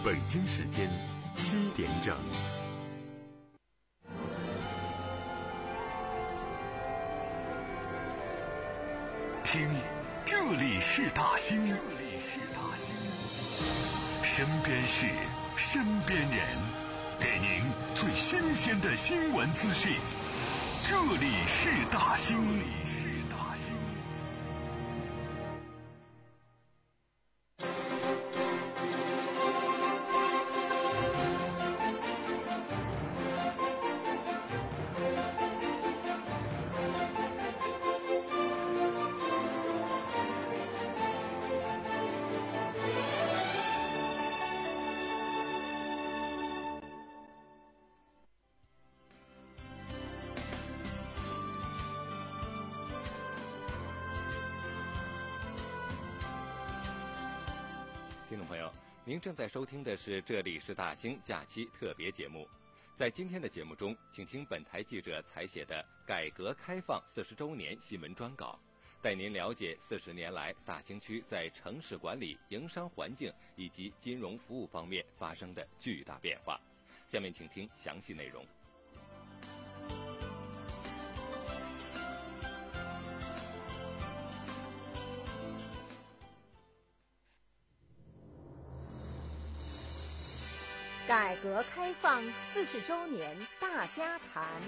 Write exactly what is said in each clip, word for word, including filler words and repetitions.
北京时间七点整。听，这里是大兴，这里是大兴，身边事，身边人，给您最新鲜的新闻资讯。这里是大兴，这里是大兴。 听众朋友，您正在收听的是这里是大兴假期特别节目。在今天的节目中，请听本台记者采写的改革开放四十周年新闻专稿，带您了解四十年来大兴区在城市管理、营商环境以及金融服务方面发生的巨大变化。下面请听详细内容。 改革开放四十周年大家谈。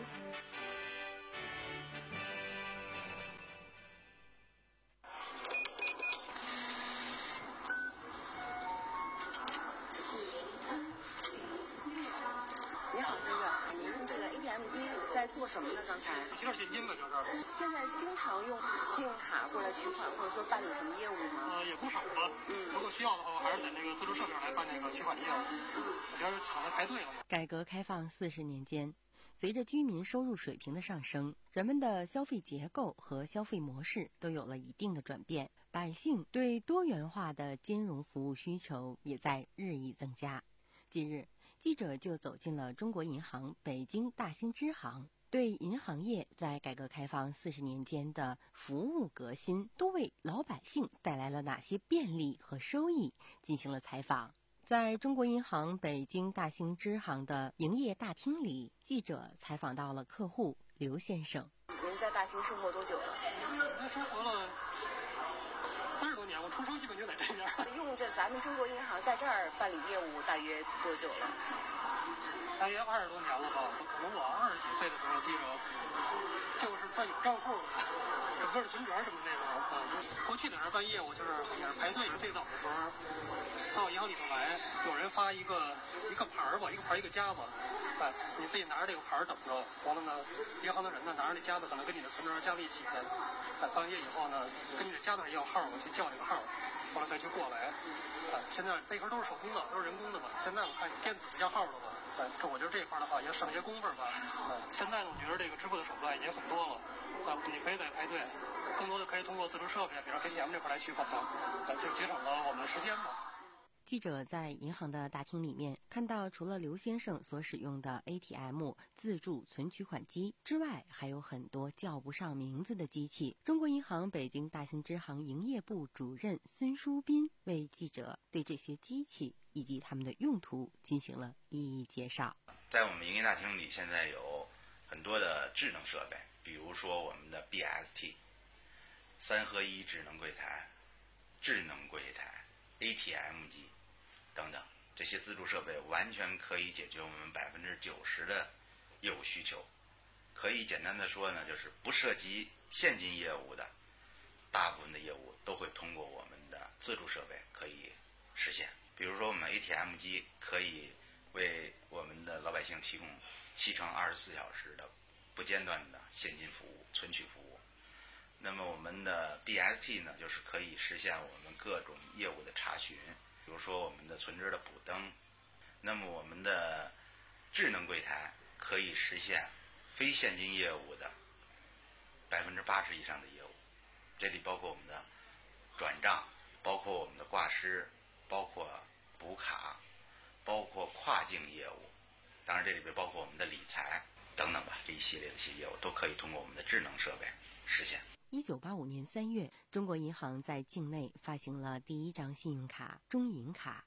你好，先生，您用这个 A T M 机在做什么呢？刚才提点现金的，就是。 现在经常用信用卡过来取款，或者说办理什么业务吗？ 呃，也不少吧。嗯，如果需要的话，我还是在那个自助设备来办那个取款业务。我这是抢着排队了。 改革开放四十年间，随着居民收入水平的上升，人们的消费结构和消费模式都有了一定的转变，百姓对多元化的金融服务需求也在日益增加。近日，记者就走进了中国银行北京大兴支行，对银行业在改革开放四十年间的服务革新都为老百姓带来了哪些便利和收益进行了采访。在中国银行北京大兴支行的营业大厅里，记者采访到了客户刘先生。 您在大兴生活多久了？ 我生活了三十多年，我出生基本就在这边。 用这咱们中国银行在这儿办理业务大约多久了？ 大约二十多年了吧。可能我二十几岁的时候，记着就是算有账户的，整个的存折什么那时候啊。过去在那儿办业务就是也是排队。最早的时候到银行里头来，有人发一个一个牌儿吧，一个牌儿一个夹子，哎，你自己拿着这个牌儿等着。完了呢，银行的人呢拿着这夹子可能跟你的存折加在一起的。哎，办完业以后呢，跟你的夹子上要号，我去叫这个号，完了再去过来。哎，现在那块都是手工的，都是人工的吧。现在我看有电子的要号了吧。哎，这我觉得这一块的话也省些功夫吧。哎，现在呢，我觉得这个支付的手段已经很多了。啊，你可以在排队，更多的可以通过自助设备，比如 A T M 这块来取款，啊，就节省了我们的时间吧。 记者在银行的大厅里面看到，除了刘先生所使用的 A T M 自助存取款机之外，还有很多叫不上名字的机器。中国银行北京大兴支行营业部主任孙书斌为记者对这些机器以及它们的用途进行了一一介绍。 在我们营业大厅里，现在有很多的智能设备，比如说我们的 B S T 三合一智能柜台、智能柜台、A T M 机等等，这些自助设备完全可以解决我们百分之九十的业务需求。可以简单的说呢，就是不涉及现金业务的大部分的业务都会通过我们的自助设备可以实现。比如说我们 A T M 机可以为我们的老百姓提供七乘二十四小时的不间断的现金服务、存取服务。那么我们的 B S T 呢，就是可以实现我们各种业务的查询，比如说我们的存折的补登。那么我们的智能柜台可以实现非现金业务的百分之八十以上的业务，这里包括我们的转账，包括我们的挂失，包括补卡，包括跨境业务，当然这里边包括我们的理财等等吧，这一系列的一些业务都可以通过我们的智能设备实现。 一九八五年三月，中国银行在境内发行了第一张信用卡中银卡。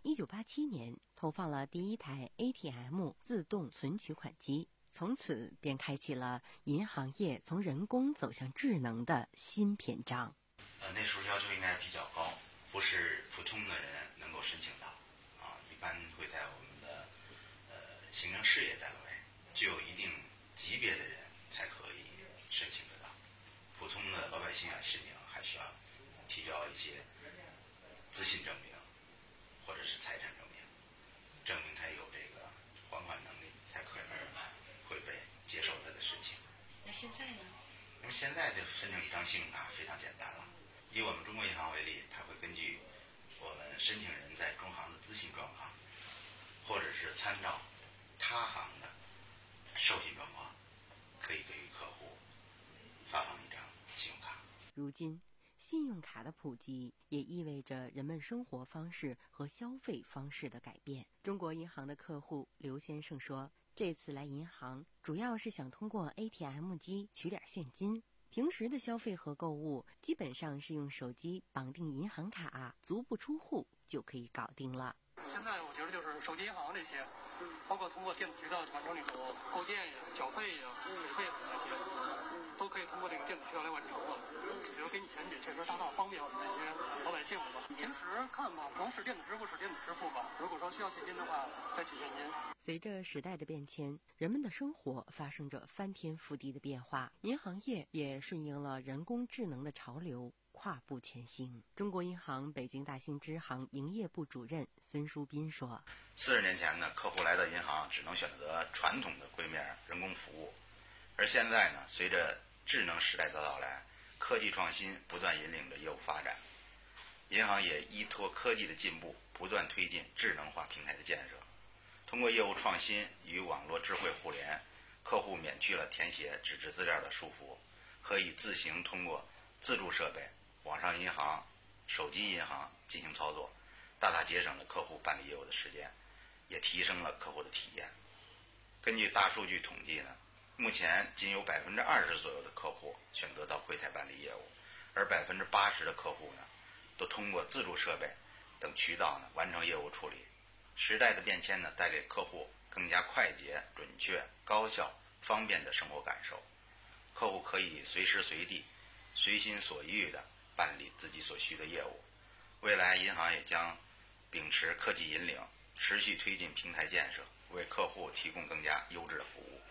一九八七年投放了第一台 A T M 自动存取款机，从此便开启了银行业从人工走向智能的新篇章。 呃，那时候要求应该比较高，不是普通的人能够申请到，啊，一般会在我们的呃行政事业单位具有一定级别的人才可以申请得到。普通的老百姓啊申请还需要提交一些资信证明或者是财产证明，证明他有这个还款能力，才可能会被接受他的申请。 那现在呢？ 那么现在就申请一张信用卡非常简单了。以我们中国银行为例，它会根据我们申请人在中行的资信状况，或者是参照他行的授信状况，可以给予客户发放一张信用卡。 如今，信用卡的普及也意味着人们生活方式和消费方式的改变。中国银行的客户刘先生说，这次来银行主要是想通过 A T M 机取点现金，平时的消费和购物基本上是用手机绑定银行卡，足不出户就可以搞定了。 现在我觉得就是手机银行这些，包括通过电子渠道完成那种购件呀、缴费呀、水费等这些，都可以通过这个电子渠道来完成了。比如给你钱也确实大大方便我们这些老百姓了吧。平时看吧，能使电子支付使电子支付吧。如果说需要现金的话，再取现金。 随着时代的变迁，人们的生活发生着翻天覆地的变化，银行业也顺应了人工智能的潮流，跨步前行。中国银行北京大兴支行营业部主任孙书斌说： 四十年前呢，客户来到银行只能选择传统的柜面人工服务，而现在呢，随着智能时代的到来，科技创新不断引领着业务发展，银行也依托科技的进步，不断推进智能化平台的建设。通过业务创新与网络智慧互联，客户免去了填写纸质资料的束缚，可以自行通过自助设备、网上银行、手机银行进行操作，大大节省了客户办理业务的时间，也提升了客户的体验。根据大数据统计呢，目前仅有百分之二十左右的客户选择到柜台办理业务，而百分之八十的客户呢，都通过自助设备等渠道呢完成业务处理。时代的变迁呢，带给客户更加快捷、准确、高效、方便的生活感受。客户可以随时随地、随心所欲地办理自己所需的业务。未来，银行也将秉持科技引领，持续推进平台建设，为客户提供更加优质的服务。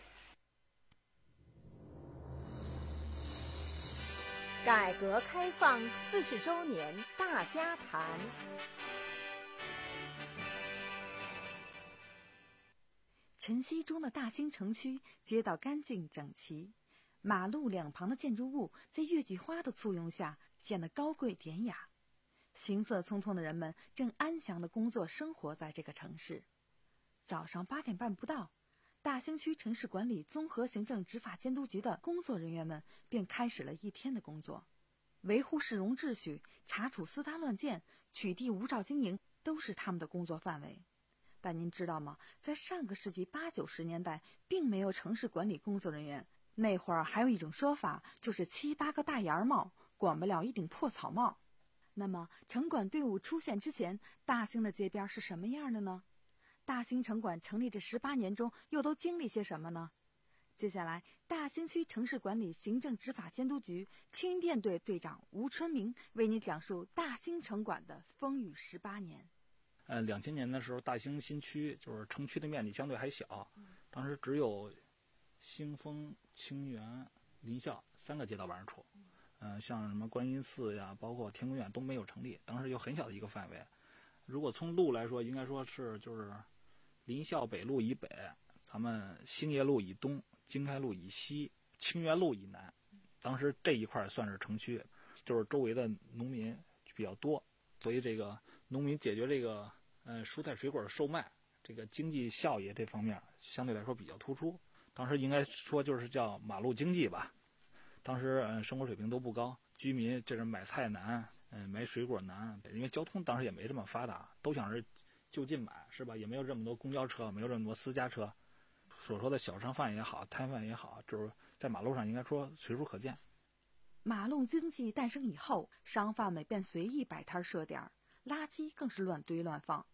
改革开放四十周年大家谈。 晨曦中的大兴城区，街道干净整齐，马路两旁的建筑物在月季花的簇拥下显得高贵典雅。行色匆匆的人们正安详地工作生活在这个城市。早上八点半不到，大兴区城市管理综合行政执法监督局的工作人员们便开始了一天的工作，维护市容秩序、查处私搭乱建、取缔无照经营都是他们的工作范围。但您知道吗？在上个世纪八九十年代，并没有城市管理工作人员。那会儿还有一种说法，就是七八个大檐帽管不了一顶破草帽。那么，城管队伍出现之前，大兴的街边是什么样的呢？大兴城管成立这十八年中，又都经历些什么呢？接下来，大兴区城市管理行政执法监督局青云店队队长吴春明为你讲述大兴城管的风雨十八年。 呃，两千年的时候，大兴新区就是城区的面积相对还小，当时只有兴丰、清源、临校三个街道办事处，嗯、呃，像什么观音寺呀，包括天宫院都没有成立，当时有很小的一个范围。如果从路来说，应该说是就是临校北路以北，咱们兴业路以东，经开路以西，清源路以南，当时这一块算是城区，就是周围的农民比较多。所以这个农民解决这个呃蔬菜水果售卖这个经济效益这方面相对来说比较突出。当时应该说就是叫马路经济吧。当时嗯、呃、生活水平都不高，居民这是买菜难，嗯、呃、买水果难，因为交通当时也没这么发达，都想是就近买是吧？也没有这么多公交车，没有这么多私家车。所说的小商贩也好，摊贩也好，就是在马路上应该说随处可见。 马路经济诞生以后，商贩们便随意摆摊设点，垃圾更是乱堆乱放。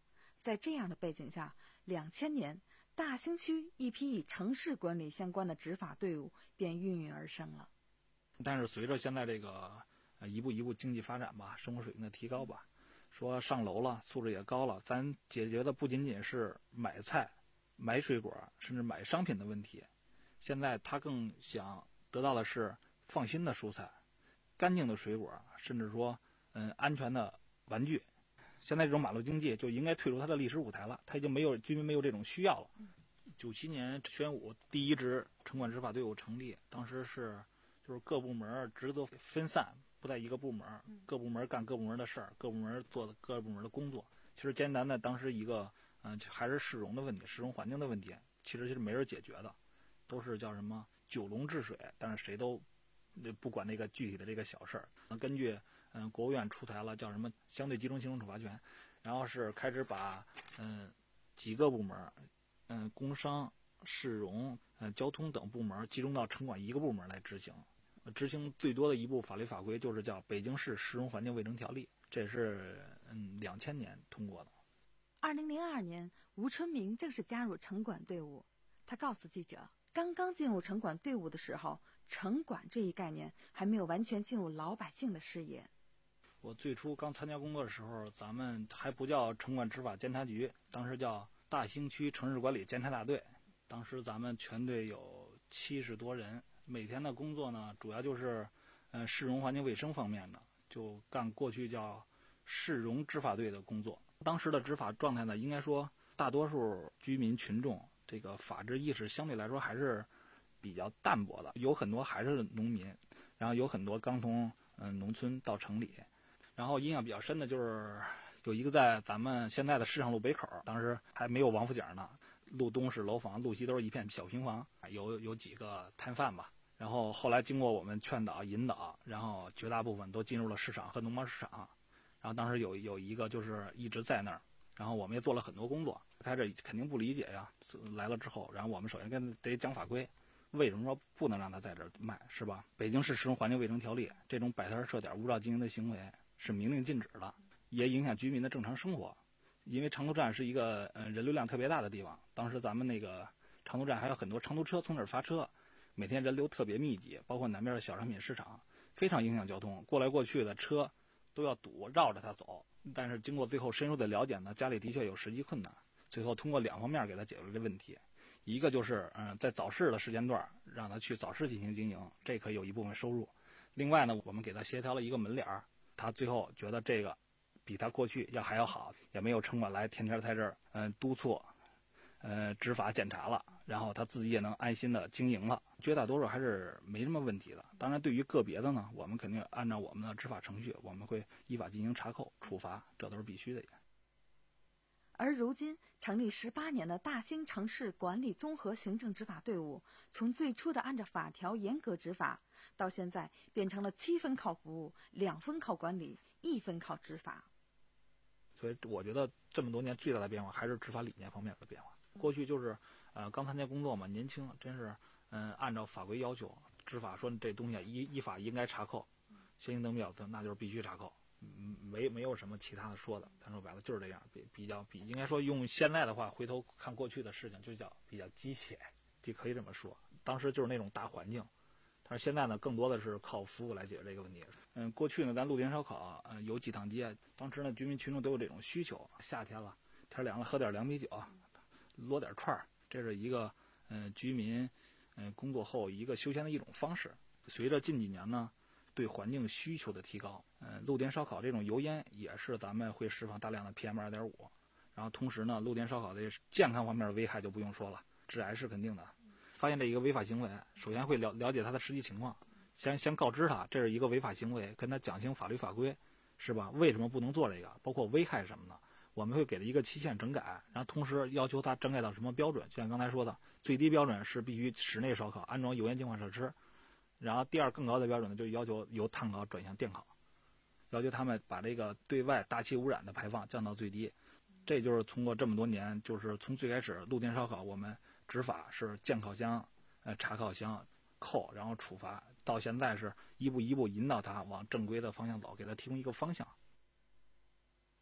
在这样的背景下，两千年大兴区一批与城市管理相关的执法队伍便孕育而生了。 但是随着现在这个呃一步一步经济发展吧，生活水平的提高吧，说上楼了，素质也高了，咱解决的不仅仅是买菜、买水果，甚至买商品的问题。现在他更想得到的是放心的蔬菜、干净的水果，甚至说嗯安全的玩具。现在这种马路经济就应该退出它的历史舞台了，它已经没有居民没有这种需要了。九七年宣武第一支城管执法队伍成立，当时是就是各部门职责分散，不在一个部门，各部门干各部门的事儿，各部门做的各部门的工作。其实艰难的当时一个嗯、呃、还是市容的问题，市容环境的问题，其实是没人解决的，都是叫什么九龙治水，但是谁都不管那个具体的这个小事儿。根据嗯、呃、国务院出台了叫什么相对集中行政处罚权，然后是开始把嗯、呃、几个部门嗯、呃、工商、市容、呃交通等部门集中到城管一个部门来执行。执行最多的一部法律法规就是叫《北京市市容环境卫生条例》，这是嗯两千年通过的。 二零零二年，吴春明正式加入城管队伍。他告诉记者，刚刚进入城管队伍的时候，城管这一概念还没有完全进入老百姓的视野。 我最初刚参加工作的时候，咱们还不叫城管执法监察局，当时叫大兴区城市管理监察大队。当时咱们全队有七十多人。每天的工作呢，主要就是，呃，市容环境卫生方面的，就干过去叫市容执法队的工作。当时的执法状态呢，应该说大多数居民群众这个法治意识相对来说还是比较淡薄的，有很多还是农民，然后有很多刚从嗯、呃、农村到城里。然后印象比较深的就是有一个在咱们现在的市场路北口，当时还没有王府井呢，路东是楼房，路西都是一片小平房，有有几个摊贩吧。然后后来经过我们劝导引导，然后绝大部分都进入了市场和农贸市场。然后当时有有一个就是一直在那儿，然后我们也做了很多工作。开始肯定不理解呀，来了之后，然后我们首先跟得讲法规，为什么说不能让他在这儿卖，是吧？北京市市容环境卫生条例这种摆摊设点无照经营的行为是明令禁止的，也影响居民的正常生活。因为长途站是一个呃人流量特别大的地方，当时咱们那个长途站还有很多长途车从这儿发车。每天人流特别密集，包括南边的小商品市场，非常影响交通，过来过去的车都要堵，绕着它走。但是经过最后深入的了解呢，家里的确有实际困难，最后通过两方面给他解决了这问题。一个就是嗯，在早市的时间段让他去早市进行经营，这可以有一部分收入。另外呢，我们给他协调了一个门脸儿，他最后觉得这个比他过去要还要好，也没有城管来天天在这儿嗯督促呃，执法检查了，然后他自己也能安心的经营了，绝大多数还是没什么问题的。当然，对于个别的呢，我们肯定按照我们的执法程序，我们会依法进行查扣、处罚，这都是必须的。 而如今成立十八年的大兴城市管理综合行政执法队伍，从最初的按照法条严格执法，到现在变成了七分靠服务，两分靠管理，一分靠执法。 所以我觉得这么多年最大的变化还是执法理念方面的变化。过去就是呃刚参加工作嘛，年轻，真是嗯、呃、按照法规要求执法，说这东西依依法应该查扣，先行灯标的那就是必须查扣，嗯没没有什么其他的说的。咱说白了就是这样，比比较比应该说用现在的话回头看过去的事情就叫比较机械，就可以这么说。当时就是那种大环境，但是现在呢更多的是靠服务来解决这个问题。嗯，过去呢咱路边烧烤，嗯有几趟街，当时呢居民群众都有这种需求，夏天了天凉了喝点凉啤酒。摞点串儿，这是一个呃居民嗯、呃、工作后一个休闲的一种方式。随着近几年呢对环境需求的提高，呃露天烧烤这种油烟也是咱们会释放大量的 P M 二点五， 然后同时呢露天烧烤的健康方面的危害就不用说了，致癌是肯定的。发现这一个违法行为，首先会了了解他的实际情况，先先告知他这是一个违法行为，跟他讲清法律法规，是吧？为什么不能做这个？包括危害什么的。我们会给他一个期限整改，然后同时要求他整改到什么标准，就像刚才说的，最低标准是必须室内烧烤安装油烟净化设施，然后第二更高的标准呢，就是要求由碳烤转向电烤，要求他们把这个对外大气污染的排放降到最低。这就是通过这么多年，就是从最开始露天烧烤我们执法是建烤箱、呃查烤箱、扣，然后处罚，到现在是一步一步引导他往正规的方向走，给他提供一个方向。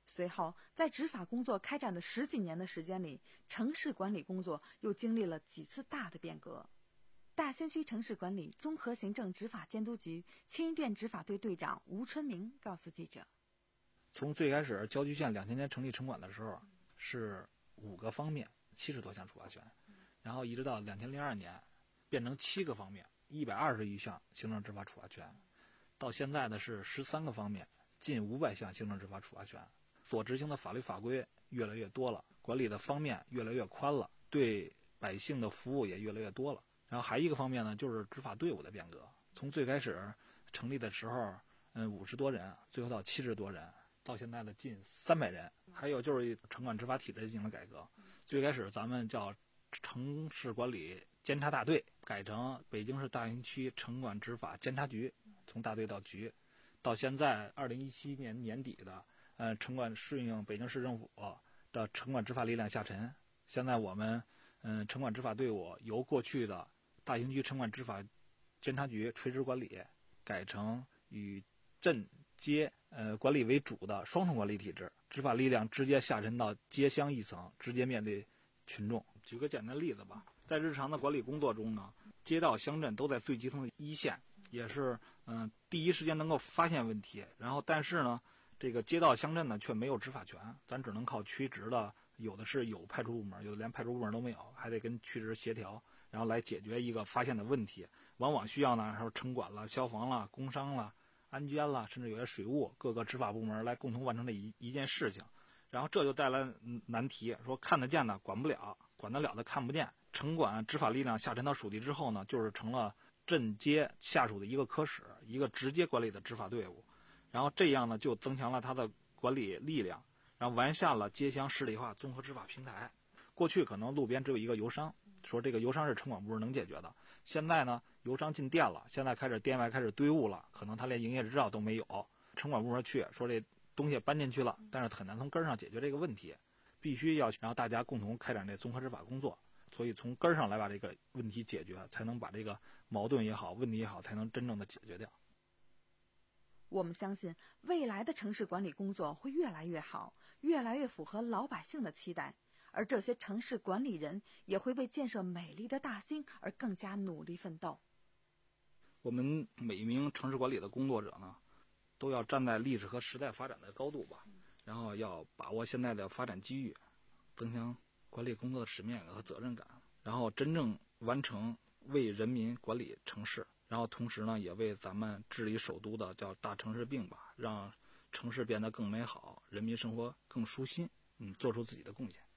随后，在执法工作开展的十几年的时间里，城市管理工作又经历了几次大的变革。大兴区城市管理综合行政执法监督局青衣店执法队队长吴春明告诉记者： 从最开始郊区县两千年成立城管的时候是五个方面，七十多项处罚权，然后一直到两千零二年变成七个方面，一百二十余项行政执法处罚权，到现在的是十三个方面，近五百项行政执法处罚权。所执行的法律法规越来越多了，管理的方面越来越宽了，对百姓的服务也越来越多了。然后还一个方面呢，就是执法队伍的变革。从最开始成立的时候，嗯，五十多人，最后到七十多人，到现在的近三百人。还有就是城管执法体制进行了改革，最开始咱们叫城市管理监察大队，改成北京市大兴区城管执法监察局，从大队到局。到现在二零一七年年底的，呃，城管顺应北京市政府的城管执法力量下沉。现在我们，嗯、呃，城管执法队伍由过去的大兴区城管执法监察局垂直管理，改成以镇街呃管理为主的双重管理体制，执法力量直接下沉到街乡一层，直接面对群众。举个简单例子吧，在日常的管理工作中呢，街道乡镇都在最基层的一线，也是嗯、呃、第一时间能够发现问题。然后但是呢，这个街道乡镇呢却没有执法权，咱只能靠区直的，有的是有派出部门，有的连派出部门都没有，还得跟区直协调，然后来解决一个发现的问题。往往需要呢，还有城管了、消防了、工商了、安监了，甚至有些水务各个执法部门来共同完成这一一件事情。然后这就带来难题，说看得见的管不了，管得了的看不见。城管执法力量下沉到属地之后呢，就是成了镇街下属的一个科室，一个直接管理的执法队伍。然后这样呢，就增强了它的管理力量，然后完善了街乡市里化综合执法平台。过去可能路边只有一个邮商，说这个邮商是城管部门能解决的。现在呢，邮商进店了，现在开始店外开始堆物了，可能他连营业执照都没有。城管部门去说这东西搬进去了，但是很难从根上解决这个问题，必须要让大家共同开展这综合执法工作。所以从根上来把这个问题解决，才能把这个矛盾也好，问题也好，才能真正的解决掉。 我们相信未来的城市管理工作会越来越好，越来越符合老百姓的期待，而这些城市管理人也会为建设美丽的大兴而更加努力奋斗。 我们每一名城市管理的工作者呢，都要站在历史和时代发展的高度吧，然后要把握现在的发展机遇，增强管理工作的使命感和责任感，然后真正完成为人民管理城市，然后同时呢，也为咱们治理首都的叫大城市病吧，让城市变得更美好，人民生活更舒心，嗯，做出自己的贡献。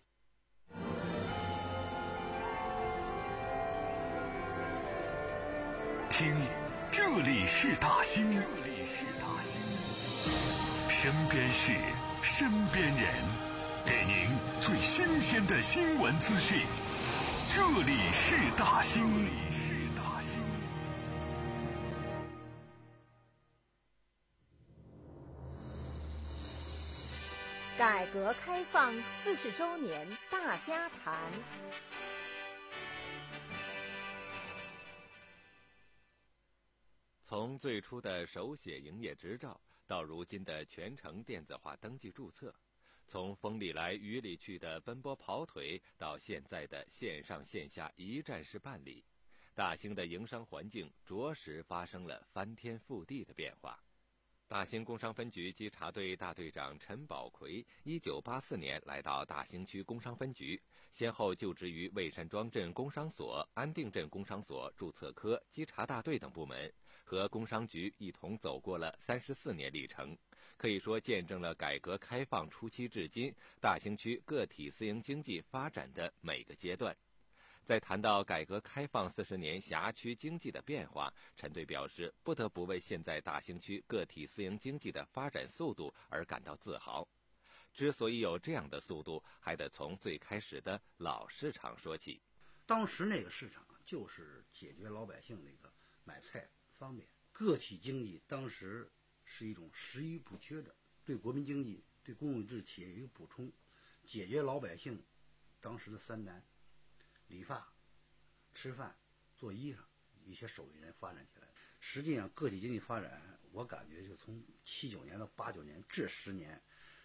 听，这里是大兴，这里是大兴，身边事，身边人，给您最新鲜的新闻资讯。这里是大兴，这里是大兴。 改革开放四十周年大家谈。 从最初的手写营业执照到如今的全程电子化登记注册，从风里来雨里去的奔波跑腿到现在的线上线下一站式办理，大兴的营商环境着实发生了翻天覆地的变化。大兴工商分局稽查队大队长陈宝奎一九八四年来到大兴区工商分局，先后就职于魏山庄镇工商所、安定镇工商所注册科、稽查大队等部门，和工商局一同走过了三十四年历程，可以说见证了改革开放初期至今大兴区个体私营经济发展的每个阶段。在谈到改革开放四十年辖区经济的变化，陈队表示不得不为现在大兴区个体私营经济的发展速度而感到自豪。之所以有这样的速度，还得从最开始的老市场说起。 当时那个市场就是解决老百姓那个买菜方便，个体经济当时是一种实于不缺的，对国民经济、对公有制企业有一个补充，解决老百姓当时的三难：理发、吃饭、做衣裳，一些手艺人发展起来。实际上，个体经济发展，我感觉就从七九年到八九年这十年，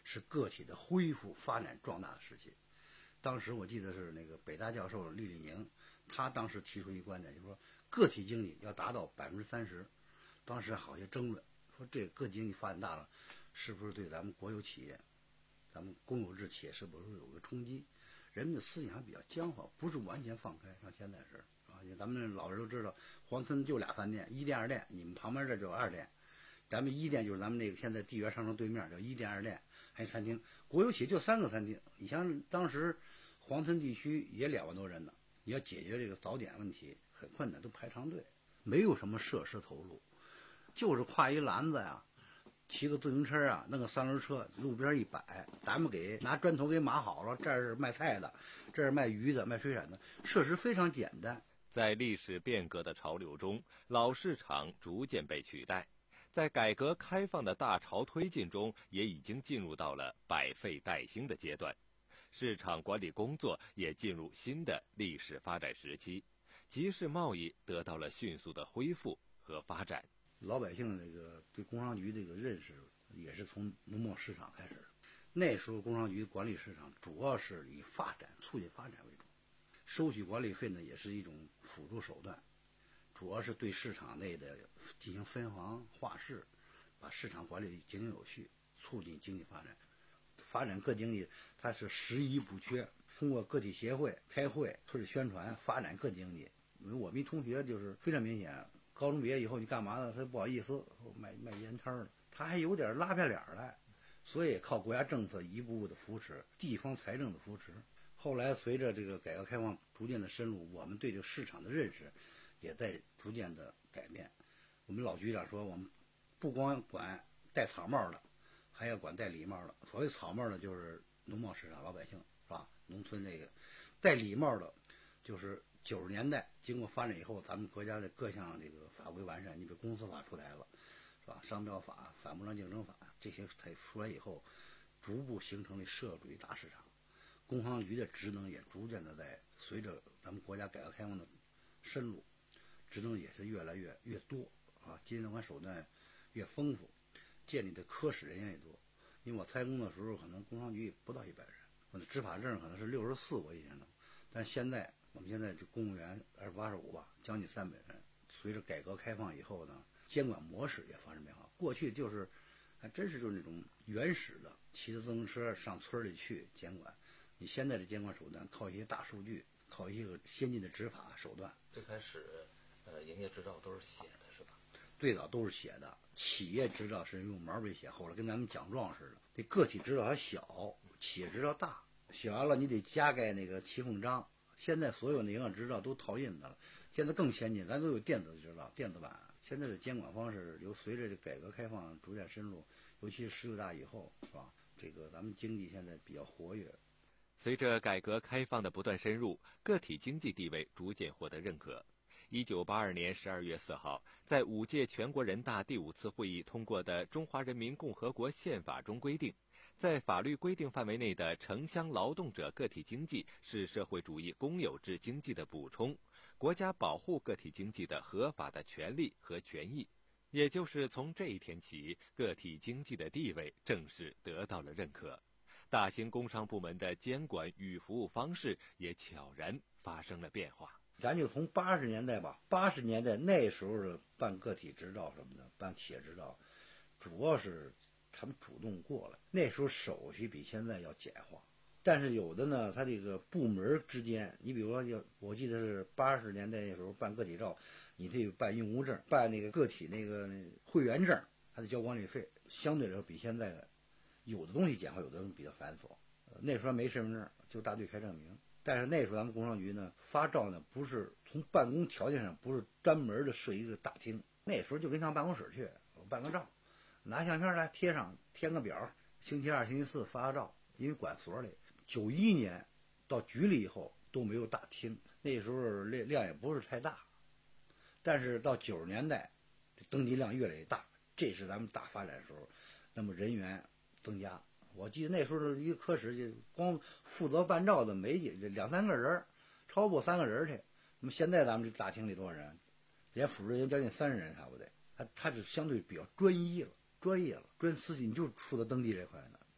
是个体的恢复、发展、壮大的时期。当时我记得是那个北大教授厉立宁，他当时提出一个观点，就是说个体经济要达到百分之三十。当时好些争论，说这个个体经济发展大了，是不是对咱们国有企业、咱们公有制企业是不是有个冲击？人们的思想比较僵化，不是完全放开，像现在是啊。咱们老人都知道，黄村就俩饭店，一店二店，你们旁边这就有二店。咱们一店就是咱们那个现在地源商城对面叫一店二店，还有餐厅。国有企业就三个餐厅，你像当时黄村地区也两万多人呢，你要解决这个早点问题很困难，都排长队，没有什么设施投入，就是挎一篮子呀，骑个自行车啊，弄个三轮车，路边一摆，咱们给拿砖头给码好了，这是卖菜的，这是卖鱼的，卖水产的，设施非常简单。 在历史变革的潮流中，老市场逐渐被取代。在改革开放的大潮推进中，也已经进入到了百废待兴的阶段，市场管理工作也进入新的历史发展时期，集市贸易得到了迅速的恢复和发展。 老百姓这个对工商局这个认识也是从农贸市场开始，那时候工商局管理市场主要是以发展、促进发展为主，收取管理费呢也是一种辅助手段。主要是对市场内的进行分行划市，把市场管理井井有序，促进经济发展。发展各经济，它是十宜不缺。通过个体协会开会、村里宣传，发展各经济。因为我们一同学就是非常明显，高中毕业以后你干嘛呢？他不好意思，卖卖烟摊了，他还有点拉下脸来。所以靠国家政策一步步的扶持，地方财政的扶持。后来随着这个改革开放逐渐的深入，我们对这个市场的认识也在逐渐的改变。我们老局长说，我们不光管戴草帽的，还要管戴礼帽的。所谓草帽的，就是农贸市场老百姓，是吧？农村这个戴礼帽的，就是九十年代经过发展以后，咱们国家的各项这个法规完善，你比如公司法出台了，是吧？商标法、反不良竞争法这些才出来以后，逐步形成了社会主义大市场。工商局的职能也逐渐的在随着咱们国家改革开放的深入，职能也是越来越越多啊，经济管手段越丰富，建立的科室人员也多。因为我参工的时候，可能工商局不到一百人，我的执法证可能是六十四，我印象中。但现在我们现在这公务员二八十五吧，将近三百人。随着改革开放以后呢，监管模式也发生变化。过去就是还真是就是那种原始的，骑着自行车上村里去监管。你现在的监管手段靠一些大数据，靠一些个先进的执法手段。 最开始，呃，营业执照都是写的，是吧？ 最早都是写的，企业执照是用毛笔写，后来跟咱们奖状似的。这个体执照还小，企业执照大，写完了你得加盖那个骑缝章。现在所有的营业执照都套印的了，现在更先进，咱都有电子执照、电子版。现在的监管方式由随着这改革开放逐渐深入，尤其是十九大以后，是吧？这个咱们经济现在比较活跃。 随着改革开放的不断深入，个体经济地位逐渐获得认可。一九八二年十二月四号，在五届全国人大第五次会议通过的《中华人民共和国宪法》中规定，在法律规定范围内的城乡劳动者个体经济是社会主义公有制经济的补充，国家保护个体经济的合法的权利和权益。也就是从这一天起，个体经济的地位正式得到了认可。大兴工商部门的监管与服务方式也悄然发生了变化。 咱就从八十年代吧，八十年代那时候的办个体执照什么的，办企业执照，主要是他们主动过来。那时候手续比现在要简化，但是有的呢，他这个部门之间，你比如说要，我记得是八十年代那时候办个体照，你得办用务证，办那个个体那个会员证，还得交管理费，相对来说比现在有的东西简化，有的东西比较繁琐。呃、那时候没身份证，就大队开证明。但是那时候咱们工商局呢发照呢，不是从办公条件上不是专门的设一个大厅，那时候就跟上办公室去，我办个照，拿相片来贴上，填个表，星期二、星期四发个照，因为管所里。九一年到局里以后都没有大厅，那时候量量也不是太大，但是到九十年代，登记量越来越大，这是咱们大发展的时候，那么人员增加。我记得那时候一个科室就光负责办照的没几两三个人，超过三个人去。那么现在咱们这大厅里多少人？连辅助人员将近三十人差不多。他他是相对比较专一了，专业了，专司机你就负责登记这块的。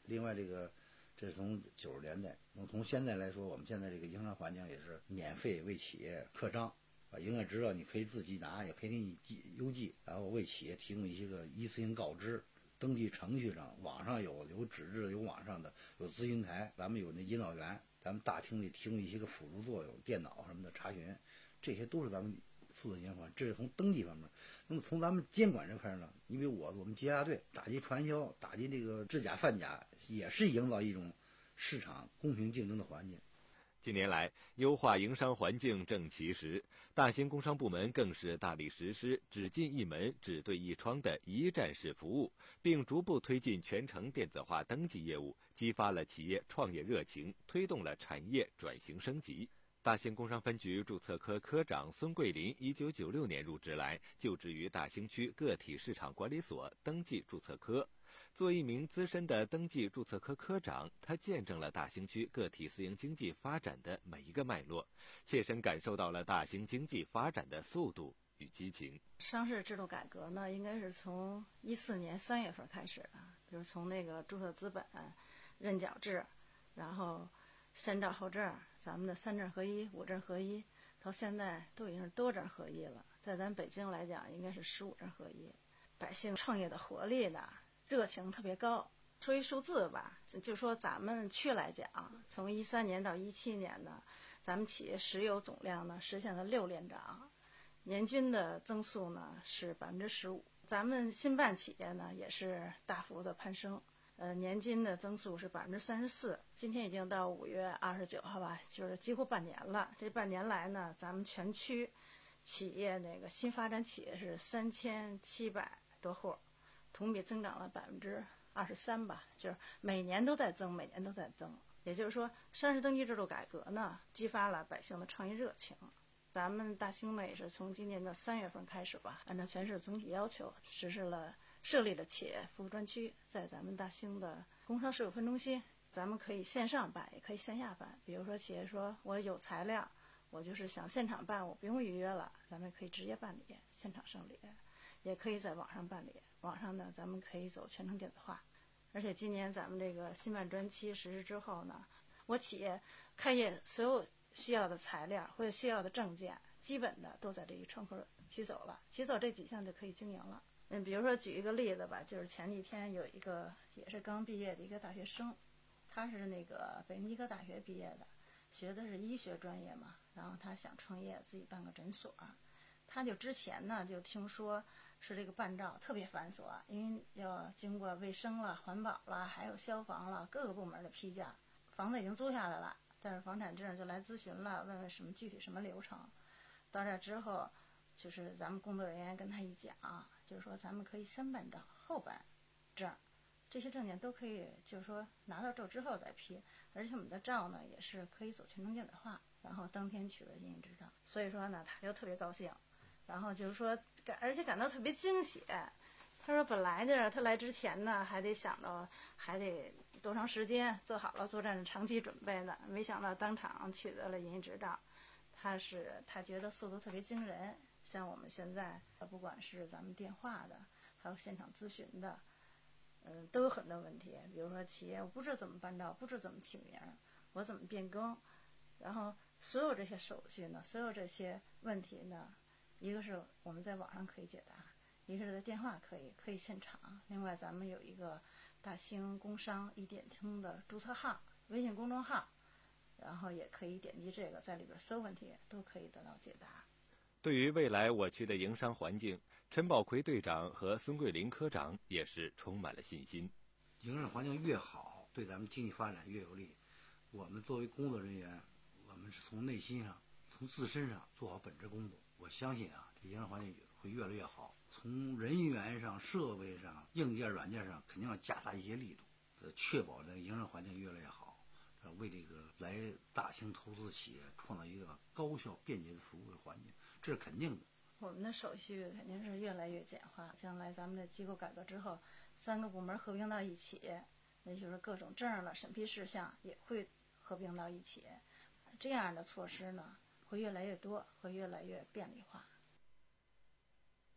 另外，这个这是从九十年代，从现在来说，我们现在这个营商环境也是免费为企业刻章，把营业执照你可以自己拿，也可以给你寄邮寄，然后为企业提供一些个一次性告知。登记程序上，网上有有纸质的，有网上的，有咨询台，咱们有那引导员，咱们大厅里提供一些个辅助作用，电脑什么的查询，这些都是咱们促进营商环境。这是从登记方面。那么从咱们监管这块呢，因为我我们节假队打击传销，打击这个制假贩假，也是营造一种市场公平竞争的环境。 近年来，优化营商环境正其时，大兴工商部门更是大力实施只进一门、只对一窗的一站式服务，并逐步推进全程电子化登记业务，激发了企业创业热情，推动了产业转型升级。大兴工商分局注册科科长孙桂林一九九六年入职来，就职于大兴区个体市场管理所登记注册科。作为一名资深的登记注册科科长，他见证了大兴区个体私营经济发展的每一个脉络，切身感受到了大兴经济发展的速度与激情。 上市制度改革呢，应该是从一四年三月份开始的，比如从那个注册资本、认缴制，然后先兆后证，咱们的三证合一、五证合一，到现在都已经是多证合一了。在咱北京来讲，应该是十五证合一。百姓创业的活力呢，热情特别高。说一数字吧，就说咱们区来讲，从一三年到一七年呢，咱们企业实有总量呢实现了六连涨，年均的增速呢是百分之十五。咱们新办企业呢也是大幅的攀升，呃，年均的增速是百分之三十四。今天已经到五月二十九号吧，就是几乎半年了。这半年来呢，咱们全区企业那个新发展企业是三千七百多户，同比增长了百分之二十三吧，就是每年都在增，每年都在增。也就是说，上市登记制度改革呢，激发了百姓的创业热情。咱们大兴呢，也是从今年的三月份开始吧，按照全市总体要求，实施了设立了企业服务专区，在咱们大兴的工商事务分中心，咱们可以线上办，也可以线下办。比如说，企业说我有材料，我就是想现场办，我不用预约了，咱们可以直接办理，现场受理，也可以在网上办理。网上呢，咱们可以走全程电子化。而且今年咱们这个新办专期实施之后呢，我企业开业所有需要的材料或者需要的证件，基本的都在这一窗口取走了，取走这几项就可以经营了。嗯，比如说举一个例子吧，就是前几天有一个也是刚毕业的一个大学生，他是那个北京医科大学毕业的，学的是医学专业嘛，然后他想创业，自己办个诊所。他就之前呢就听说是这个办照特别繁琐，因为要经过卫生了、环保了，还有消防了各个部门的批假。房子已经租下来了，但是房产证就来咨询了，问问什么具体什么流程。到这之后，就是咱们工作人员跟他一讲，就是说咱们可以先办照后办证，这些证件都可以，就是说拿到证之后再批。而且我们的照呢也是可以走全程电子化，然后当天取得营业执照。所以说呢，他就特别高兴。然后就是说，感而且感到特别惊喜。他说，本来呢，他来之前呢，还得想到还得多长时间，做好了作战的长期准备呢。没想到当场取得了营业执照，他是他觉得速度特别惊人。像我们现在，不管是咱们电话的，还有现场咨询的，嗯，都有很多问题。比如说，企业我不知道怎么办照，不知道怎么起名，我怎么变更，然后所有这些手续呢，所有这些问题呢。一个是我们在网上可以解答，一个是在电话可以可以现场。另外咱们有一个大兴工商一点通的注册号，微信公众号，然后也可以点击这个，在里边所有问题都可以得到解答。 对于未来我区的营商环境，陈宝奎队长和孙桂林科长也是充满了信心。 营商环境越好，对咱们经济发展越有利。我们作为工作人员，我们是从内心上、从自身上做好本职工作。我相信啊，这营商环境会越来越好。从人员上、设备上、硬件、软件上，肯定要加大一些力度，呃，确保这个营商环境越来越好，呃，为这个来大兴投资企业创造一个高效、便捷的服务的环境，这是肯定的。 我们的手续肯定是越来越简化。将来咱们的机构改革之后，三个部门合并到一起，那就是各种证了、审批事项也会合并到一起。这样的措施呢，会越来越多，会越来越便利化。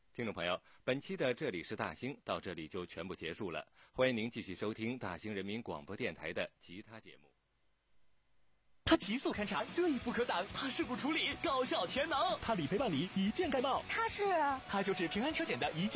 听众朋友，本期的这里是大兴到这里就全部结束了，欢迎您继续收听大兴人民广播电台的其他节目。 他急速勘查，锐不可挡；他事故处理，高效全能；他理赔办理，一键盖帽。 他是， 他就是平安车险的一键。